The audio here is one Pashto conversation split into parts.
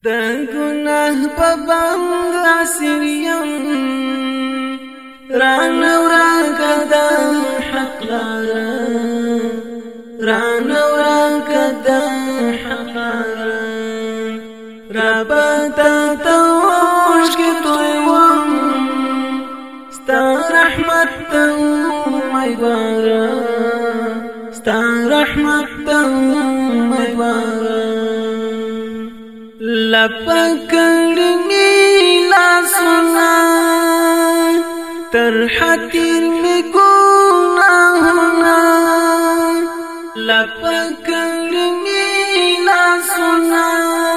د ګناه په بند اسریم رانورا کدا حق لارا رانورا کدا حق لارا ربتا توش کی تویم ستا رحمت تو میوارا ستا رحمت تو میوارا لپکڑی میلا سنا تر حتیر می گناہنا لپکڑی میلا سنا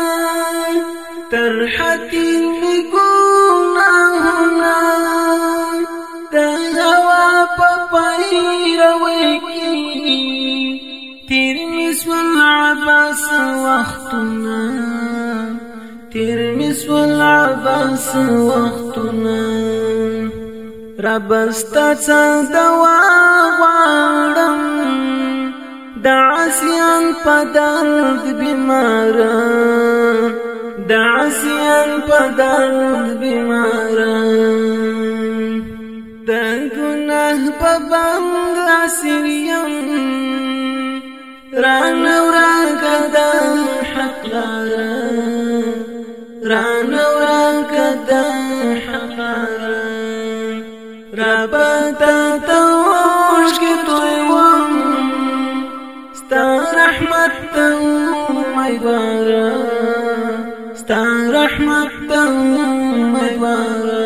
تر حتیر می گناہنا دا هوا پپای روی کی تیر مسول عباس وقتنا تیر مسول عباس وقتنا ربستا دوا غواړم د عصیان په درد بیمارا د عصیان په درد بیمارا د ګناه په بند اسریم رانورا کدا حق لارا رانورا کدا حق لارا ربتا توش کی تویم ستا رحمت تو میوارا ستا رحمت تو میوارا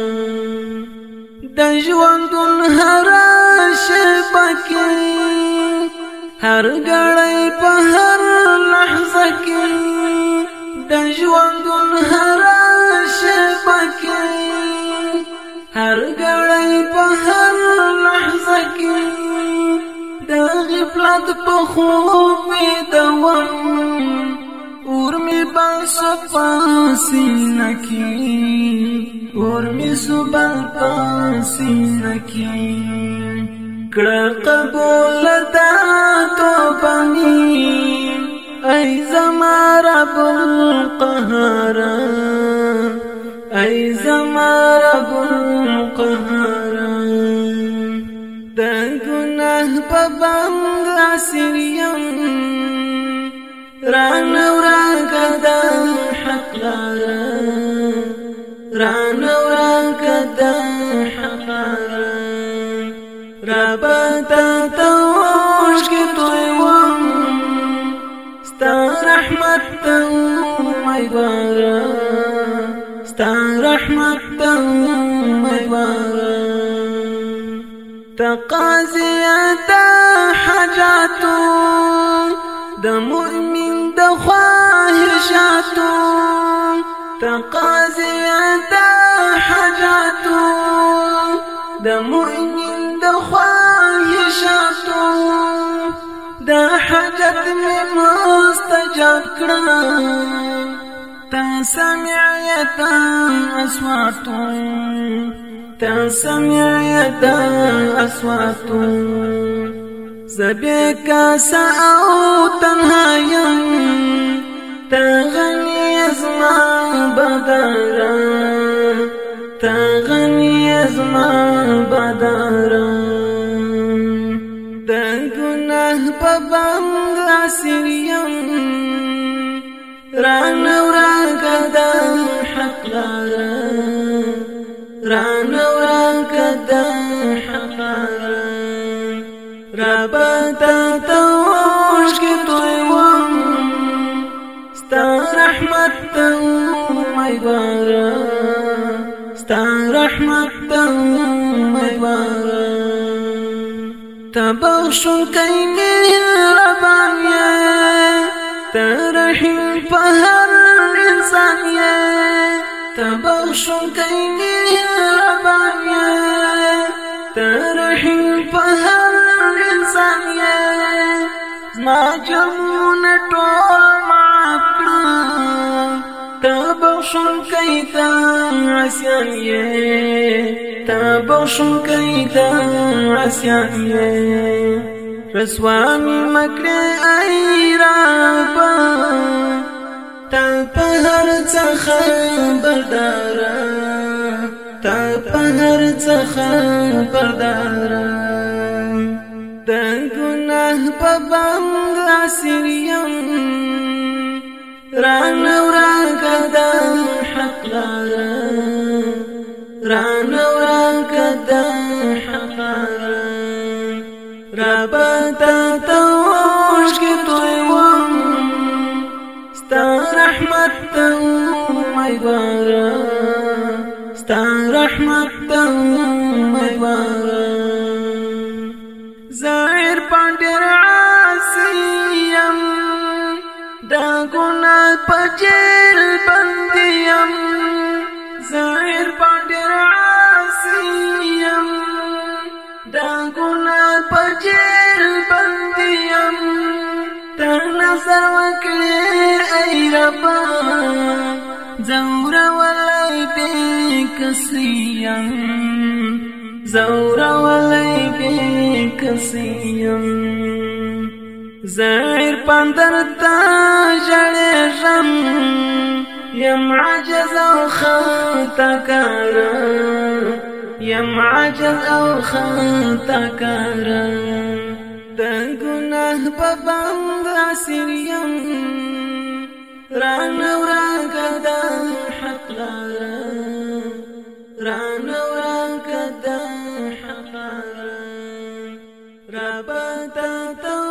د ژوندون هر شپه کې هر غړی په هر لحظه کې د ژوندون هر شپه کې هر غړی په هر لحظه کې د غفلت په خوب دوام اور می بس پاسینه کې اور می سبل پاسینه کې کړه قبول دا توبه می ای زما رب القهار ای زما رب القهار د ګناه په بند اسریم رانورا کدا حق لارا رانورا کدا حق لارا ربتا توش کی تویم ستا رحمت تو میوارا ستا رحمت تو میوارا تقاضیت حاجاتو د مؤمن د خواهشاتو تقاضیت حاجاتو د مؤمن د خواهشاتو د حاجت می مستجاب کړه تا سمعیت اصواتو تا سمعیت اصواتو زبیکا ساو تنهایم تا غنی ازما بدارا تا غنی ازما بدارا د ګناه په بند اسریم رانورا کدا حق لارا رانورا کدا حق لارا ربتا توش کی تویم ستا رحمت تو میوارا ستا رحمت تو میوارا تبخشن کئی مهربان یہ ترحیم په هر انسان یہ تبخشن کئی مهربان یہ ترحیم په هر انسان یہ ما جمعون ټول معاف کړه تبخشن کئی تا عصیان یہ تبخشن کئی تا عصیان یہ رسوا می مکر ای رب تا په هر څه خبردار تا په هر څه خبردار د ګناه په بند اسیر یم رانورا کدا حق لارا رانورا کدا حق لارا رابطا توش کی تویم ستا رحمت تا امیدوارا ستا رحمت تا امیدوارا ظاهر پاندر عاصیم دا گناہ پجیل بندیم ظاہر پاندر عاصیم دا گناہ پجیل بندیم تا نظر وکڑی ای ربا زورا ولی بے کسیم زورا ولی بے کسیم ظاهر پاندر تا جړېږم یم عجز او خطا کار یم عجز او خطا کار د ګناه په بند اسیر یم رانورا کدا حق لارا رانورا کدا حق لارا رابطا